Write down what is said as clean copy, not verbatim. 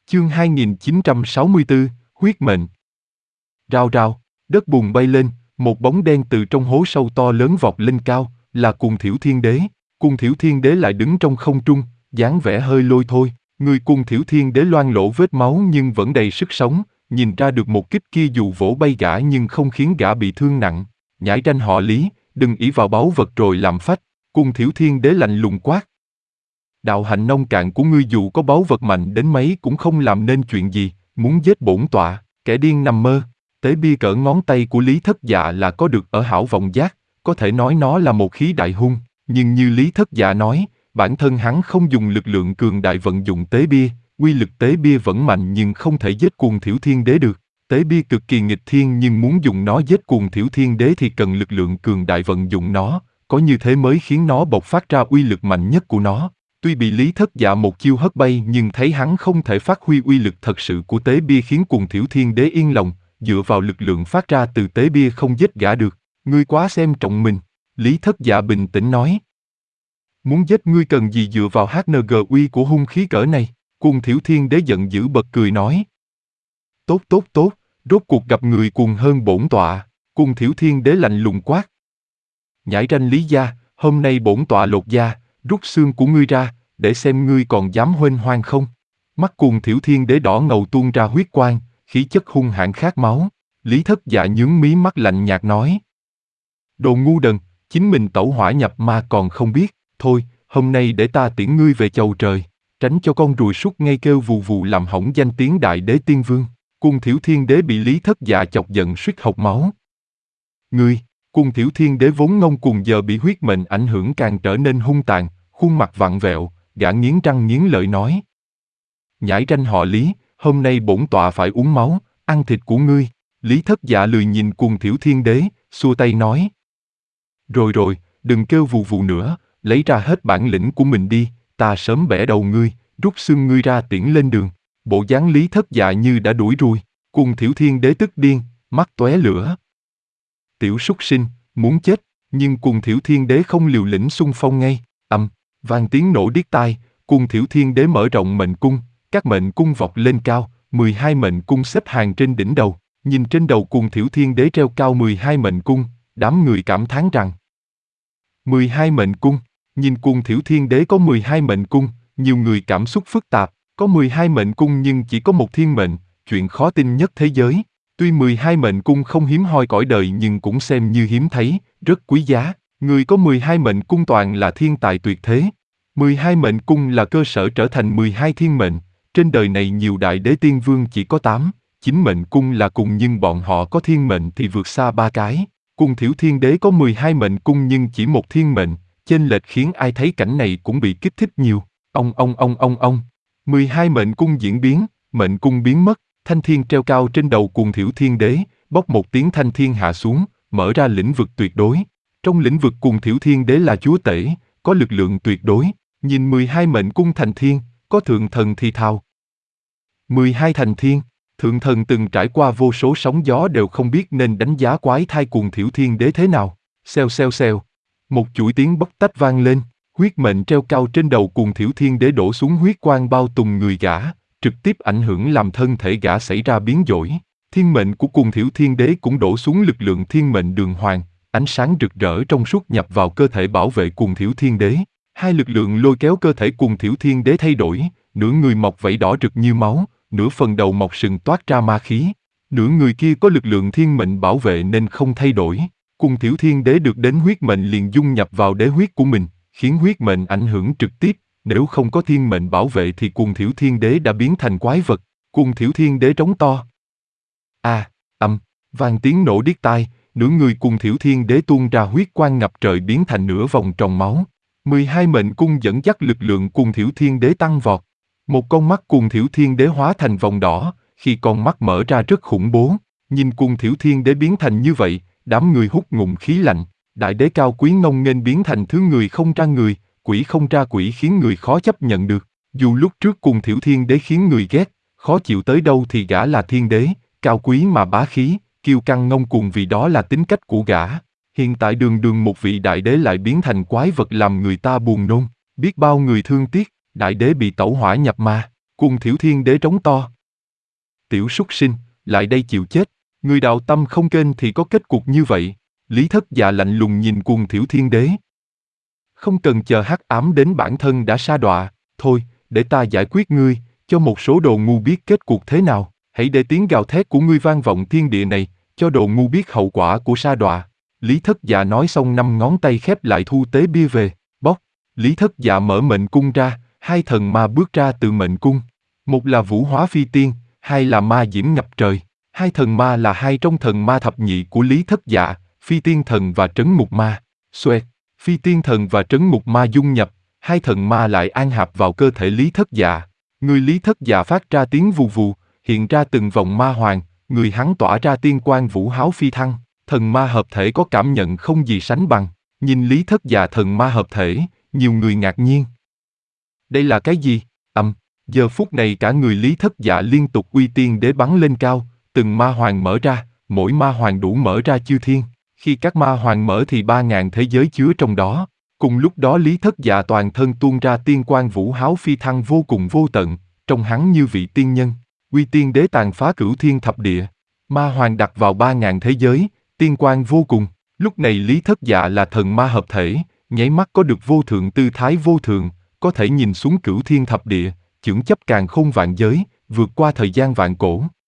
Chương 2964, huyết mệnh. Rao rao, đất bùn bay lên, một bóng đen từ trong hố sâu to lớn vọt lên cao, là Cuồng Thiểu Thiên Đế. Cuồng Thiểu Thiên Đế lại đứng trong không trung, dáng vẻ hơi lôi thôi. Người Cuồng Thiểu Thiên Đế loang lổ vết máu nhưng vẫn đầy sức sống, nhìn ra được một kích kia dù vỗ bay gã nhưng không khiến gã bị thương nặng. Nhãi ranh họ Lý, đừng ỷ vào báu vật rồi làm phách. Cuồng Thiểu Thiên Đế lạnh lùng quát. Đạo hạnh nông cạn của ngươi dù có báu vật mạnh đến mấy cũng không làm nên chuyện gì, muốn giết bổn tọa, kẻ điên nằm mơ. Tế bia cỡ ngón tay của Lý Thất Dạ là có được ở Hảo Vọng Giác, có thể nói nó là một khí đại hung, nhưng như Lý Thất Dạ nói, bản thân hắn không dùng lực lượng cường đại vận dụng tế bia, uy lực tế bia vẫn mạnh nhưng không thể giết Cuồng Thiểu Thiên Đế được. Tế bia cực kỳ nghịch thiên nhưng muốn dùng nó giết Cuồng Thiểu Thiên Đế thì cần lực lượng cường đại vận dụng nó, có như thế mới khiến nó bộc phát ra uy lực mạnh nhất của nó. Tuy bị Lý Thất Dạ một chiêu hất bay nhưng thấy hắn không thể phát huy uy lực thật sự của tế bia khiến Cuồng Thiểu Thiên Đế yên lòng, dựa vào lực lượng phát ra từ tế bia không giết gã được. Ngươi quá xem trọng mình. Lý Thất Dạ bình tĩnh nói. Muốn giết ngươi cần gì dựa vào HNGUI của hung khí cỡ này? Cuồng Thiểu Thiên Đế giận dữ bật cười nói. Tốt tốt tốt, rốt cuộc gặp người cuồng hơn bổn tọa. Cuồng Thiểu Thiên Đế lạnh lùng quát. Nhãi ranh Lý gia, hôm nay bổn tọa lột da, rút xương của ngươi ra, để xem ngươi còn dám huênh hoang không. Mắt Cuồng Thiểu Thiên Đế đỏ ngầu tuôn ra huyết quang, khí chất hung hãn khát máu. Lý Thất Dạ nhướng mí mắt lạnh nhạt nói. Đồ ngu đần, chính mình tẩu hỏa nhập ma còn không biết, thôi, hôm nay để ta tiễn ngươi về chầu trời, tránh cho con ruồi suốt ngay kêu vù vù làm hỏng danh tiếng Đại Đế Tiên Vương. Cuồng Thiểu Thiên Đế bị Lý Thất Dạ chọc giận suýt hộc máu. Ngươi, Cuồng Thiểu Thiên Đế vốn ngông cuồng giờ bị huyết mệnh ảnh hưởng càng trở nên hung tàn, khuôn mặt vặn vẹo, gã nghiến răng nghiến lợi nói. Nhãi ranh họ Lý, hôm nay bổn tọa phải uống máu, ăn thịt của ngươi. Lý Thất Dạ lười nhìn Cuồng Thiểu Thiên Đế, xua tay nói. Rồi rồi, đừng kêu vù vù nữa, lấy ra hết bản lĩnh của mình đi, ta sớm bẻ đầu ngươi, rút xương ngươi ra tiễn lên đường. Bộ dáng Lý Thất Dạ như đã đuổi ruồi. Cuồng Thiểu Thiên Đế tức điên, mắt tóe lửa. Tiểu súc sinh, muốn chết, nhưng Cuồng Thiểu Thiên Đế không liều lĩnh xung phong ngay. Vang tiếng nổ điếc tai, Cuồng Thiểu Thiên Đế mở rộng mệnh cung, các mệnh cung vọt lên cao, 12 mệnh cung xếp hàng trên đỉnh đầu. Nhìn trên đầu Cuồng Thiểu Thiên Đế treo cao 12 mệnh cung, đám người cảm thán rằng 12 mệnh cung, nhìn Cuồng Thiểu Thiên Đế có 12 mệnh cung, nhiều người cảm xúc phức tạp, có 12 mệnh cung nhưng chỉ có một thiên mệnh, chuyện khó tin nhất thế giới. Tuy 12 mệnh cung không hiếm hoi cõi đời nhưng cũng xem như hiếm thấy, rất quý giá. Người có 12 mệnh cung toàn là thiên tài tuyệt thế. 12 mệnh cung là cơ sở trở thành 12 thiên mệnh. Trên đời này nhiều Đại Đế Tiên Vương chỉ có 8, 9 mệnh cung là cùng nhưng bọn họ có thiên mệnh thì vượt xa 3 cái. Cuồng Thiểu Thiên Đế có 12 mệnh cung nhưng chỉ một thiên mệnh, chênh lệch khiến ai thấy cảnh này cũng bị kích thích nhiều. Ông. 12 mệnh cung diễn biến, mệnh cung biến mất, thanh thiên treo cao trên đầu Cuồng Thiểu Thiên Đế, bốc một tiếng thanh thiên hạ xuống, mở ra lĩnh vực tuyệt đối. Trong lĩnh vực Cuồng Thiểu Thiên Đế là chúa tể, có lực lượng tuyệt đối, nhìn 12 mệnh cung thành thiên, có thượng thần thì thào. 12 thành thiên, thượng thần từng trải qua vô số sóng gió đều không biết nên đánh giá quái thai Cuồng Thiểu Thiên Đế thế nào. Xèo. Một chuỗi tiếng bóc tách vang lên, huyết mệnh treo cao trên đầu Cuồng Thiểu Thiên Đế đổ xuống huyết quang bao trùm người gã, trực tiếp ảnh hưởng làm thân thể gã xảy ra biến đổi. Thiên mệnh của Cuồng Thiểu Thiên Đế cũng đổ xuống lực lượng thiên mệnh đường hoàng, ánh sáng rực rỡ trong suốt nhập vào cơ thể bảo vệ Cuồng Thiểu Thiên Đế. Hai lực lượng lôi kéo cơ thể Cuồng Thiểu Thiên Đế thay đổi, nửa người mọc vảy đỏ rực như máu, nửa phần đầu mọc sừng toát ra ma khí. Nửa người kia có lực lượng thiên mệnh bảo vệ nên không thay đổi. Cuồng Thiểu Thiên Đế được đến huyết mệnh liền dung nhập vào đế huyết của mình, khiến huyết mệnh ảnh hưởng trực tiếp. Nếu không có thiên mệnh bảo vệ thì Cuồng Thiểu Thiên Đế đã biến thành quái vật. Cuồng Thiểu Thiên Đế trống to. Vang tiếng nổ điếc tai, nửa người Cuồng Thiểu Thiên Đế tuôn ra huyết quang ngập trời biến thành nửa vòng tròn máu. 12 mệnh cung dẫn dắt lực lượng Cuồng Thiểu Thiên Đế tăng vọt. Một con mắt Cuồng Thiểu Thiên Đế hóa thành vòng đỏ, khi con mắt mở ra rất khủng bố. Nhìn Cuồng Thiểu Thiên Đế biến thành như vậy, đám người hút ngụm khí lạnh. Đại đế cao quý ngông nghênh biến thành thứ người không ra người, quỷ không ra quỷ khiến người khó chấp nhận được. Dù lúc trước Cuồng Thiểu Thiên Đế khiến người ghét, khó chịu tới đâu thì gã là thiên đế, cao quý mà bá khí, kiêu căng ngông cuồng vì đó là tính cách của gã. Hiện tại đường một vị đại đế lại biến thành quái vật làm người ta buồn nôn, biết bao người thương tiếc, đại đế bị tẩu hỏa nhập ma. Cùng Thiểu Thiên Đế trống to. Tiểu súc sinh, lại đây chịu chết. Người đạo tâm không kênh thì có kết cục như vậy. Lý Thất Dạ lạnh lùng nhìn Cùng Thiểu Thiên Đế. Không cần chờ hắc ám đến bản thân đã sa đọa, thôi, để ta giải quyết ngươi, cho một số đồ ngu biết kết cuộc thế nào, hãy để tiếng gào thét của ngươi vang vọng thiên địa này, cho đồ ngu biết hậu quả của sa đọa. Lý Thất Dạ nói xong 5 ngón tay khép lại thu tế bia về, bóc. Lý Thất Dạ mở mệnh cung ra, 2 thần ma bước ra từ mệnh cung. Một là Vũ Hóa Phi Tiên, 2 là Ma Diễm Ngập Trời. 2 thần ma là 2 trong thần ma thập nhị của Lý Thất Dạ, Phi Tiên Thần và Trấn Mục Ma. Xoẹt, Phi Tiên Thần và Trấn Mục Ma dung nhập, 2 thần ma lại an hạp vào cơ thể Lý Thất Dạ. Người Lý Thất Dạ phát ra tiếng vù vù, hiện ra từng vòng ma hoàng, người hắn tỏa ra tiên quang vũ háo phi thăng, thần ma hợp thể có cảm nhận không gì sánh bằng. Nhìn Lý Thất Dạ thần ma hợp thể, nhiều người ngạc nhiên. Đây là cái gì? Giờ phút này cả người Lý Thất Dạ liên tục uy tiên đế bắn lên cao, từng ma hoàng mở ra, mỗi ma hoàng đủ mở ra chư thiên. Khi các ma hoàng mở thì 3.000 thế giới chứa trong đó. Cùng lúc đó Lý Thất Dạ toàn thân tuôn ra tiên quang vũ háo phi thăng vô cùng vô tận, trông hắn như vị tiên nhân. Uy tiên đế tàn phá cửu thiên thập địa. Ma hoàng đặt vào 3.000 thế giới, tiên quang vô cùng. Lúc này Lý Thất Dạ là thần ma hợp thể, nháy mắt có được vô thượng tư thái vô thượng, có thể nhìn xuống cửu thiên thập địa, chưởng chấp càn khôn vạn giới, vượt qua thời gian vạn cổ.